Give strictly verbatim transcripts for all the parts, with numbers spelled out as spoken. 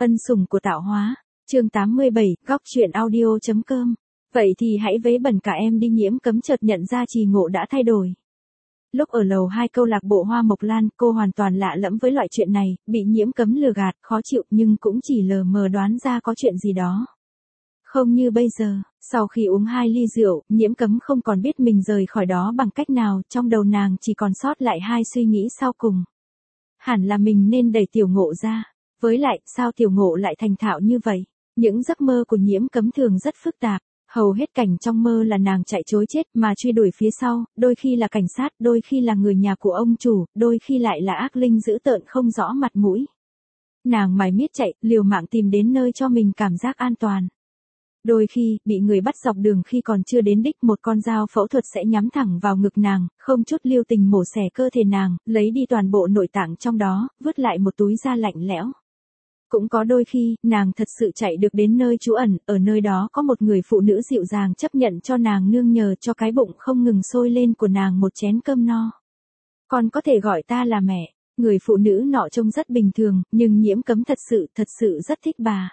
Ân sủng của tạo hóa. Chương tám mươi bảy, góc truyện audio.com. Vậy thì hãy vấy bẩn cả em đi. Nhiễm Cấm chợt nhận ra Trì Ngộ đã thay đổi. Lúc ở lầu hai câu lạc bộ Hoa Mộc Lan, cô hoàn toàn lạ lẫm với loại chuyện này, bị Nhiễm Cấm lừa gạt, khó chịu nhưng cũng chỉ lờ mờ đoán ra có chuyện gì đó. Không như bây giờ, sau khi uống hai ly rượu, Nhiễm Cấm không còn biết mình rời khỏi đó bằng cách nào, trong đầu nàng chỉ còn sót lại hai suy nghĩ sau cùng. Hẳn là mình nên đẩy Tiểu Ngộ ra. Với lại, sao Tiểu Ngộ lại thành thạo như vậy? Những giấc mơ của Nhiễm Cấm thường rất phức tạp. Hầu hết cảnh trong mơ là nàng chạy trối chết mà truy đuổi phía sau, đôi khi là cảnh sát, đôi khi là người nhà của ông chủ, đôi khi lại là ác linh dữ tợn không rõ mặt mũi. Nàng mải miết chạy, liều mạng tìm đến nơi cho mình cảm giác an toàn. Đôi khi, bị người bắt dọc đường khi còn chưa đến đích, một con dao phẫu thuật sẽ nhắm thẳng vào ngực nàng, không chút lưu tình mổ xẻ cơ thể nàng, lấy đi toàn bộ nội tạng trong đó, vứt lại một túi da lạnh lẽo. Cũng có đôi khi, nàng thật sự chạy được đến nơi trú ẩn, ở nơi đó có một người phụ nữ dịu dàng chấp nhận cho nàng nương nhờ cho cái bụng không ngừng sôi lên của nàng một chén cơm no. Con có thể gọi ta là mẹ. Người phụ nữ nọ trông rất bình thường, nhưng Nhiễm Cấm thật sự, thật sự rất thích bà.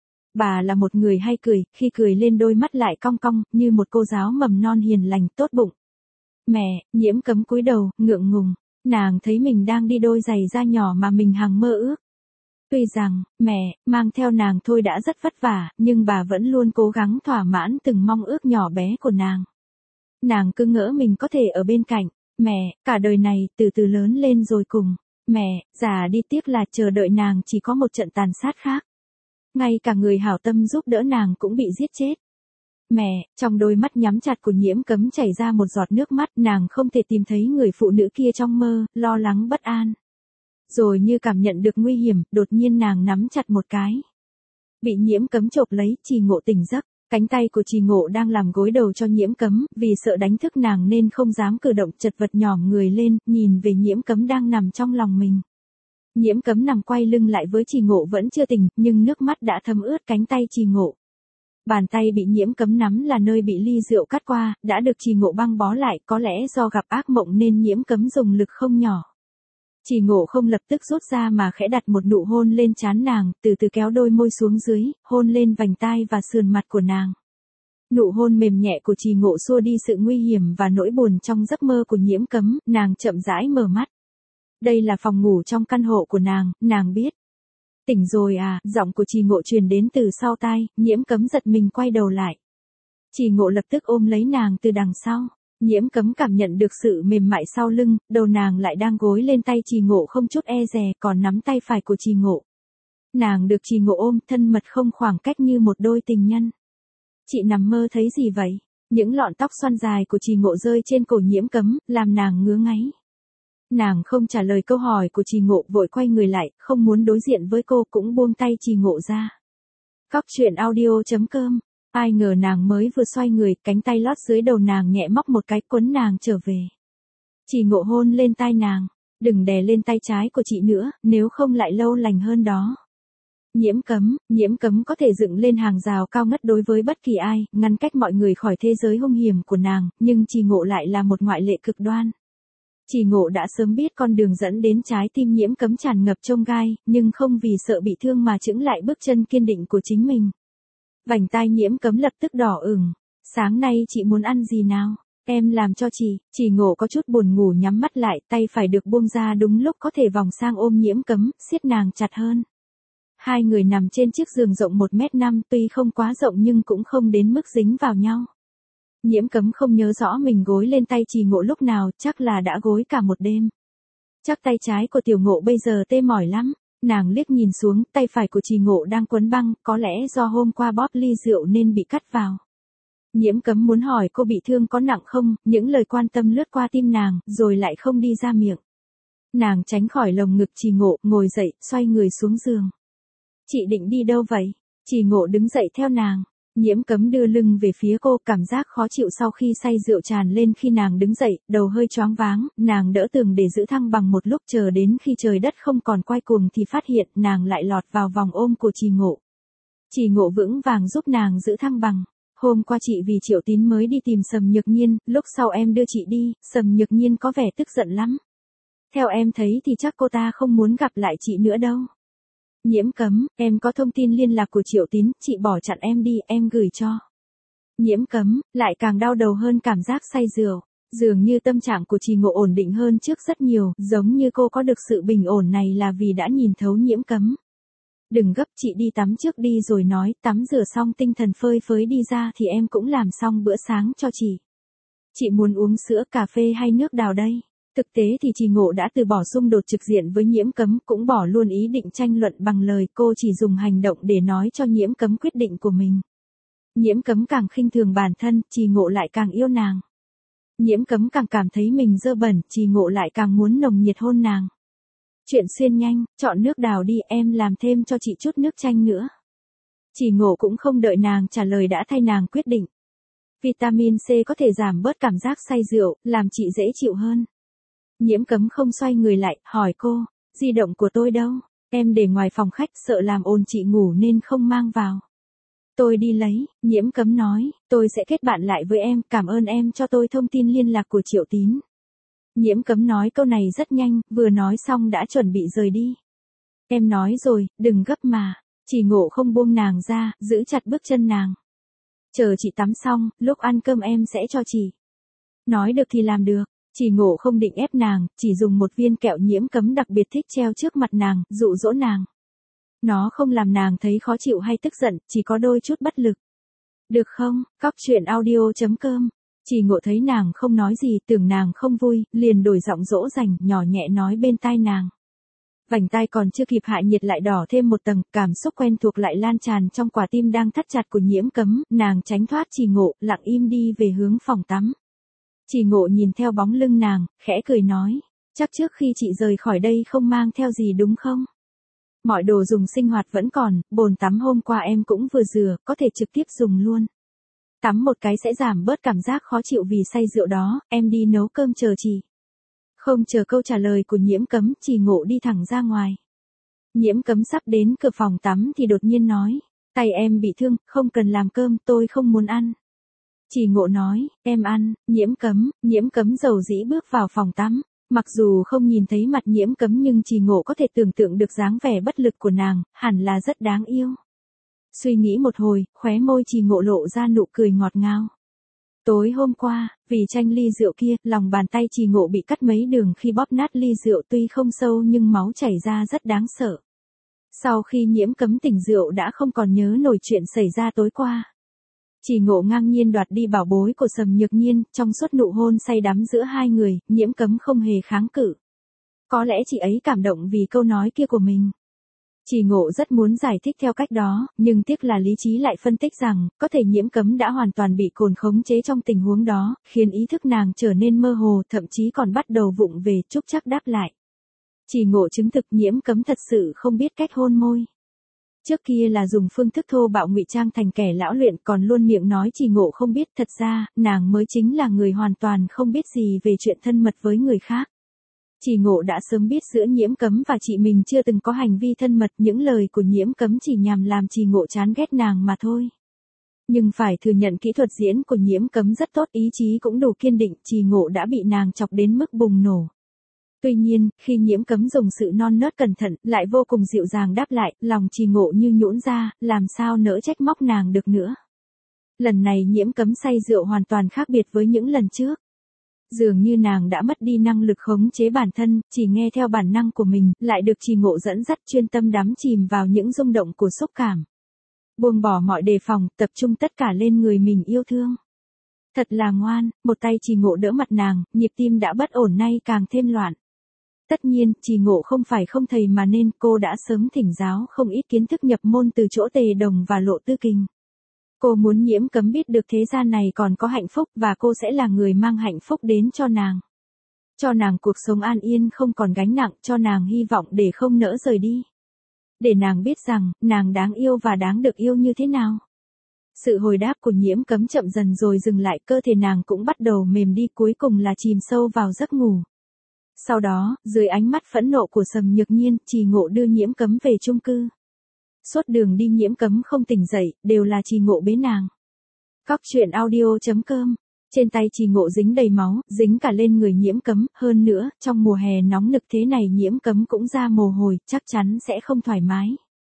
Bà là một người hay cười, khi cười lên đôi mắt lại cong cong, như một cô giáo mầm non hiền lành, tốt bụng. Mẹ, Nhiễm Cấm cúi đầu, ngượng ngùng. Nàng thấy mình đang đi đôi giày da nhỏ mà mình hằng mơ ước. Tuy rằng, mẹ, mang theo nàng thôi đã rất vất vả, nhưng bà vẫn luôn cố gắng thỏa mãn từng mong ước nhỏ bé của nàng. Nàng cứ ngỡ mình có thể ở bên cạnh. Mẹ, cả đời này, từ từ lớn lên rồi cùng. Mẹ, già đi, tiếc là chờ đợi nàng chỉ có một trận tàn sát khác. Ngay cả người hảo tâm giúp đỡ nàng cũng bị giết chết. Mẹ, trong đôi mắt nhắm chặt của Nhiễm Cấm chảy ra một giọt nước mắt, nàng không thể tìm thấy người phụ nữ kia trong mơ, lo lắng bất an. Rồi như cảm nhận được nguy hiểm, đột nhiên nàng nắm chặt một cái. Bị Nhiễm Cấm chộp lấy, Trì Ngộ tỉnh giấc, cánh tay của Trì Ngộ đang làm gối đầu cho Nhiễm Cấm, vì sợ đánh thức nàng nên không dám cử động, chật vật nhỏm người lên, nhìn về Nhiễm Cấm đang nằm trong lòng mình. Nhiễm Cấm nằm quay lưng lại với Trì Ngộ vẫn chưa tỉnh, nhưng nước mắt đã thấm ướt cánh tay Trì Ngộ. Bàn tay bị Nhiễm Cấm nắm là nơi bị ly rượu cắt qua, đã được Trì Ngộ băng bó lại, có lẽ do gặp ác mộng nên Nhiễm Cấm dùng lực không nhỏ. Trì Ngộ không lập tức rút ra mà khẽ đặt một nụ hôn lên trán nàng, từ từ kéo đôi môi xuống dưới, hôn lên vành tai và sườn mặt của nàng. Nụ hôn mềm nhẹ của Trì Ngộ xua đi sự nguy hiểm và nỗi buồn trong giấc mơ của Nhiễm Cấm, nàng chậm rãi mở mắt. Đây là phòng ngủ trong căn hộ của nàng, nàng biết. Tỉnh rồi à, giọng của Trì Ngộ truyền đến từ sau tai, Nhiễm Cấm giật mình quay đầu lại. Trì Ngộ lập tức ôm lấy nàng từ đằng sau. Nhiễm Cấm cảm nhận được sự mềm mại sau lưng, đầu nàng lại đang gối lên tay Trì Ngộ không chút e dè, còn nắm tay phải của Trì Ngộ. Nàng được Trì Ngộ ôm, thân mật không khoảng cách như một đôi tình nhân. Chị nằm mơ thấy gì vậy? Những lọn tóc xoăn dài của Trì Ngộ rơi trên cổ Nhiễm Cấm, làm nàng ngứa ngáy. Nàng không trả lời câu hỏi của Trì Ngộ, vội quay người lại, không muốn đối diện với cô, cũng buông tay Trì Ngộ ra. Góc truyện audio.com. Ai ngờ nàng mới vừa xoay người, cánh tay lót dưới đầu nàng nhẹ móc một cái, quấn nàng trở về. Trì Ngộ hôn lên tai nàng. Đừng đè lên tay trái của chị nữa, nếu không lại lâu lành hơn đó. Nhiễm Cấm, Nhiễm Cấm có thể dựng lên hàng rào cao ngất đối với bất kỳ ai, ngăn cách mọi người khỏi thế giới hung hiểm của nàng, nhưng Trì Ngộ lại là một ngoại lệ cực đoan. Trì Ngộ đã sớm biết con đường dẫn đến trái tim Nhiễm Cấm tràn ngập chông gai, nhưng không vì sợ bị thương mà chững lại bước chân kiên định của chính mình. Vành tai Nhiễm Cấm lập tức đỏ ửng. Sáng nay chị muốn ăn gì nào? Em làm cho chị. Trì Ngộ có chút buồn ngủ nhắm mắt lại, tay phải được buông ra đúng lúc có thể vòng sang ôm Nhiễm Cấm, siết nàng chặt hơn. Hai người nằm trên chiếc giường rộng một mét năm, tuy không quá rộng nhưng cũng không đến mức dính vào nhau. Nhiễm Cấm không nhớ rõ mình gối lên tay Trì Ngộ lúc nào, chắc là đã gối cả một đêm. Chắc tay trái của Tiểu Ngộ bây giờ tê mỏi lắm. Nàng liếc nhìn xuống, tay phải của Trì Ngộ đang quấn băng, có lẽ do hôm qua bóp ly rượu nên bị cắt vào. Nhiễm Cấm muốn hỏi cô bị thương có nặng không, những lời quan tâm lướt qua tim nàng, rồi lại không đi ra miệng. Nàng tránh khỏi lồng ngực Trì Ngộ, ngồi dậy, xoay người xuống giường. Chị định đi đâu vậy? Trì Ngộ đứng dậy theo nàng. Nhiễm Cấm đưa lưng về phía cô, cảm giác khó chịu sau khi say rượu tràn lên khi nàng đứng dậy, đầu hơi choáng váng, nàng đỡ tường để giữ thăng bằng một lúc, chờ đến khi trời đất không còn quay cuồng thì phát hiện nàng lại lọt vào vòng ôm của Trì Ngộ. Trì Ngộ vững vàng giúp nàng giữ thăng bằng. Hôm qua chị vì Triệu Tín mới đi tìm Sầm Nhược Nhiên, lúc sau em đưa chị đi, Sầm Nhược Nhiên có vẻ tức giận lắm. Theo em thấy thì chắc cô ta không muốn gặp lại chị nữa đâu. Nhiễm Cấm, em có thông tin liên lạc của Triệu Tín, chị bỏ chặn em đi, em gửi cho. Nhiễm Cấm, lại càng đau đầu hơn cảm giác say rượu. Dường như tâm trạng của Trì Ngộ ổn định hơn trước rất nhiều, giống như cô có được sự bình ổn này là vì đã nhìn thấu Nhiễm Cấm. Đừng gấp, chị đi tắm trước đi rồi nói, tắm rửa xong tinh thần phơi phới đi ra thì em cũng làm xong bữa sáng cho chị. Chị muốn uống sữa, cà phê hay nước đào đây? Thực tế thì Trì Ngộ đã từ bỏ xung đột trực diện với Nhiễm Cấm, cũng bỏ luôn ý định tranh luận bằng lời, cô chỉ dùng hành động để nói cho Nhiễm Cấm quyết định của mình. Nhiễm Cấm càng khinh thường bản thân, Trì Ngộ lại càng yêu nàng. Nhiễm Cấm càng cảm thấy mình dơ bẩn, Trì Ngộ lại càng muốn nồng nhiệt hôn nàng. Chuyện xuyên nhanh, chọn nước đào đi, em làm thêm cho chị chút nước chanh nữa. Trì Ngộ cũng không đợi nàng trả lời đã thay nàng quyết định. Vitamin C có thể giảm bớt cảm giác say rượu, làm chị dễ chịu hơn. Nhiễm Cấm không xoay người lại, hỏi cô, di động của tôi đâu? Em để ngoài phòng khách, sợ làm ồn chị ngủ nên không mang vào. Tôi đi lấy, Nhiễm Cấm nói, tôi sẽ kết bạn lại với em, cảm ơn em cho tôi thông tin liên lạc của Triệu Tín. Nhiễm Cấm nói câu này rất nhanh, vừa nói xong đã chuẩn bị rời đi. Em nói rồi, đừng gấp mà. Trì Ngộ không buông nàng ra, giữ chặt bước chân nàng. Chờ chị tắm xong, lúc ăn cơm em sẽ cho chị. Nói được thì làm được. Trì Ngộ không định ép nàng, chỉ dùng một viên kẹo Nhiễm Cấm đặc biệt thích treo trước mặt nàng, dụ dỗ nàng. Nó không làm nàng thấy khó chịu hay tức giận, chỉ có đôi chút bất lực. Được không? Cóc truyện audio chấm com. Trì Ngộ thấy nàng không nói gì, tưởng nàng không vui, liền đổi giọng dỗ dành, nhỏ nhẹ nói bên tai nàng. Vành tai còn chưa kịp hạ nhiệt lại đỏ thêm một tầng, cảm xúc quen thuộc lại lan tràn trong quả tim đang thắt chặt của Nhiễm Cấm, nàng tránh thoát Trì Ngộ, lặng im đi về hướng phòng tắm. Trì Ngộ nhìn theo bóng lưng nàng, khẽ cười nói, chắc trước khi chị rời khỏi đây không mang theo gì đúng không? Mọi đồ dùng sinh hoạt vẫn còn, bồn tắm hôm qua em cũng vừa rửa, có thể trực tiếp dùng luôn. Tắm một cái sẽ giảm bớt cảm giác khó chịu vì say rượu đó, em đi nấu cơm chờ chị. Không chờ câu trả lời của Nhiễm Cấm, Trì Ngộ đi thẳng ra ngoài. Nhiễm Cấm sắp đến cửa phòng tắm thì đột nhiên nói, tay em bị thương, không cần làm cơm, tôi không muốn ăn. Trì Ngộ nói, em ăn. Nhiễm Cấm, Nhiễm Cấm dầu dĩ bước vào phòng tắm. Mặc dù không nhìn thấy mặt Nhiễm Cấm nhưng Trì Ngộ có thể tưởng tượng được dáng vẻ bất lực của nàng, hẳn là rất đáng yêu. Suy nghĩ một hồi, khóe môi Trì Ngộ lộ ra nụ cười ngọt ngào. Tối hôm qua, vì tranh ly rượu kia, lòng bàn tay Trì Ngộ bị cắt mấy đường khi bóp nát ly rượu, tuy không sâu nhưng máu chảy ra rất đáng sợ. Sau khi Nhiễm Cấm tỉnh rượu đã không còn nhớ nổi chuyện xảy ra tối qua. Trì Ngộ ngang nhiên đoạt đi bảo bối của Sầm Nhược Nhiên, trong suốt nụ hôn say đắm giữa hai người, Nhiễm Cấm không hề kháng cự. Có lẽ chị ấy cảm động vì câu nói kia của mình. Trì Ngộ rất muốn giải thích theo cách đó, nhưng tiếc là lý trí lại phân tích rằng, có thể Nhiễm Cấm đã hoàn toàn bị cồn khống chế trong tình huống đó, khiến ý thức nàng trở nên mơ hồ, thậm chí còn bắt đầu vụng về, Trúc Trắc đáp lại. Trì Ngộ chứng thực Nhiễm Cấm thật sự không biết cách hôn môi. Trước kia là dùng phương thức thô bạo ngụy trang thành kẻ lão luyện, còn luôn miệng nói Trì Ngộ không biết, thật ra, nàng mới chính là người hoàn toàn không biết gì về chuyện thân mật với người khác. Trì Ngộ đã sớm biết giữa Nhiễm Cấm và chị mình chưa từng có hành vi thân mật, những lời của Nhiễm Cấm chỉ nhằm làm Trì Ngộ chán ghét nàng mà thôi. Nhưng phải thừa nhận kỹ thuật diễn của Nhiễm Cấm rất tốt, ý chí cũng đủ kiên định, Trì Ngộ đã bị nàng chọc đến mức bùng nổ. Tuy nhiên, khi Nhiễm Cấm dùng sự non nớt cẩn thận, lại vô cùng dịu dàng đáp lại, lòng Trì Ngộ như nhũn ra, làm sao nỡ trách móc nàng được nữa. Lần này Nhiễm Cấm say rượu hoàn toàn khác biệt với những lần trước. Dường như nàng đã mất đi năng lực khống chế bản thân, chỉ nghe theo bản năng của mình, lại được Trì Ngộ dẫn dắt chuyên tâm đắm chìm vào những rung động của xúc cảm. Buông bỏ mọi đề phòng, tập trung tất cả lên người mình yêu thương. Thật là ngoan, một tay Trì Ngộ đỡ mặt nàng, nhịp tim đã bất ổn nay càng thêm loạn. Tất nhiên, Trì Ngộ không phải không thầy mà nên cô đã sớm thỉnh giáo không ít kiến thức nhập môn từ chỗ Tề Đồng và Lộ Tư Kình. Cô muốn Nhiễm Cấm biết được thế gian này còn có hạnh phúc và cô sẽ là người mang hạnh phúc đến cho nàng. Cho nàng cuộc sống an yên không còn gánh nặng, cho nàng hy vọng để không nỡ rời đi. Để nàng biết rằng, nàng đáng yêu và đáng được yêu như thế nào. Sự hồi đáp của Nhiễm Cấm chậm dần rồi dừng lại, cơ thể nàng cũng bắt đầu mềm đi, cuối cùng là chìm sâu vào giấc ngủ. Sau đó, dưới ánh mắt phẫn nộ của Sầm Nhược Nhiên, Trì Ngộ đưa Nhiễm Cấm về chung cư. Suốt đường đi Nhiễm Cấm không tỉnh dậy, đều là Trì Ngộ bế nàng. Cóc truyện audio chấm com. Trên tay Trì Ngộ dính đầy máu, dính cả lên người Nhiễm Cấm, hơn nữa, trong mùa hè nóng nực thế này Nhiễm Cấm cũng ra mồ hôi, chắc chắn sẽ không thoải mái.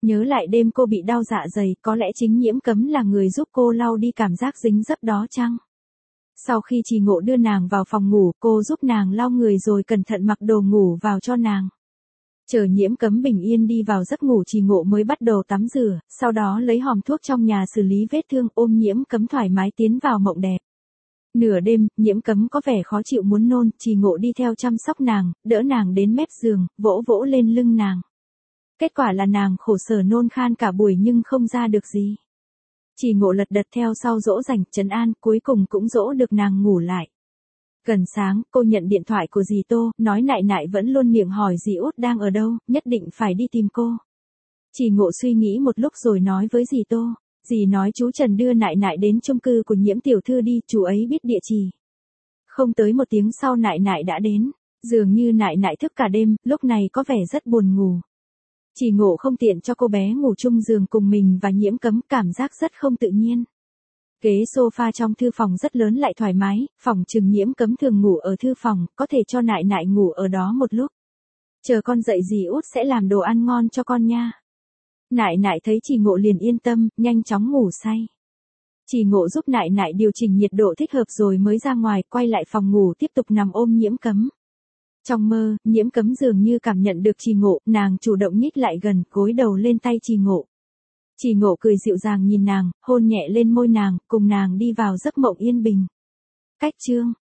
Nhớ lại đêm cô bị đau dạ dày, có lẽ chính Nhiễm Cấm là người giúp cô lau đi cảm giác dính dấp đó chăng? Sau khi Trì Ngộ đưa nàng vào phòng ngủ, cô giúp nàng lau người rồi cẩn thận mặc đồ ngủ vào cho nàng. Chờ Nhiễm Cấm bình yên đi vào giấc ngủ, Trì Ngộ mới bắt đầu tắm rửa, sau đó lấy hòm thuốc trong nhà xử lý vết thương, ôm Nhiễm Cấm thoải mái tiến vào mộng đẹp. Nửa đêm, Nhiễm Cấm có vẻ khó chịu muốn nôn, Trì Ngộ đi theo chăm sóc nàng, đỡ nàng đến mép giường, vỗ vỗ lên lưng nàng. Kết quả là nàng khổ sở nôn khan cả buổi nhưng không ra được gì. Trì Ngộ lật đật theo sau dỗ dành, trấn an, cuối cùng cũng dỗ được nàng ngủ lại. Gần sáng, cô nhận điện thoại của dì Tô, nói nại nại vẫn luôn miệng hỏi dì Út đang ở đâu, nhất định phải đi tìm cô. Trì Ngộ suy nghĩ một lúc rồi nói với dì Tô, dì nói chú Trần đưa nại nại đến chung cư của Nhiễm tiểu thư đi, chú ấy biết địa chỉ. Không tới một tiếng sau nại nại đã đến, dường như nại nại thức cả đêm, lúc này có vẻ rất buồn ngủ. Trì Ngộ không tiện cho cô bé ngủ chung giường cùng mình và Nhiễm Cấm, cảm giác rất không tự nhiên. Ghế sofa trong thư phòng rất lớn lại thoải mái, phòng chừng Nhiễm Cấm thường ngủ ở thư phòng, có thể cho nại nại ngủ ở đó một lúc. Chờ con dậy dì Út sẽ làm đồ ăn ngon cho con nha. Nại nại thấy Trì Ngộ liền yên tâm, nhanh chóng ngủ say. Trì Ngộ giúp nại nại điều chỉnh nhiệt độ thích hợp rồi mới ra ngoài, quay lại phòng ngủ tiếp tục nằm ôm Nhiễm Cấm. Trong mơ, Nhiễm Cấm dường như cảm nhận được Trì Ngộ, nàng chủ động nhích lại gần, gối đầu lên tay Trì Ngộ. Trì Ngộ cười dịu dàng nhìn nàng, hôn nhẹ lên môi nàng, cùng nàng đi vào giấc mộng yên bình. Cách chương